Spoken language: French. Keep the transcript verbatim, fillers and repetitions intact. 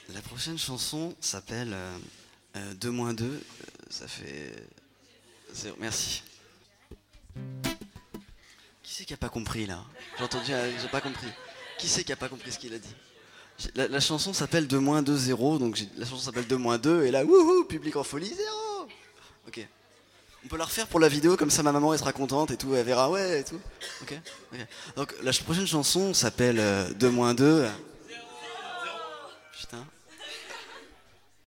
La prochaine chanson s'appelle euh, euh, deux moins deux. Euh, ça fait zéro. Merci. Qui c'est qui a pas compris là? J'ai entendu, euh, j'ai pas compris. Qui c'est qui a pas compris ce qu'il a dit? La, la chanson s'appelle deux moins deux zéro, donc j'ai- la chanson s'appelle deux moins deux, et là, wouhou, public en folie, zéro. Ok. On peut la refaire pour la vidéo, comme ça ma maman elle sera contente et tout, elle verra ouais et tout. Ok, ok. Donc la ch- prochaine chanson s'appelle euh, deux moins deux. Putain.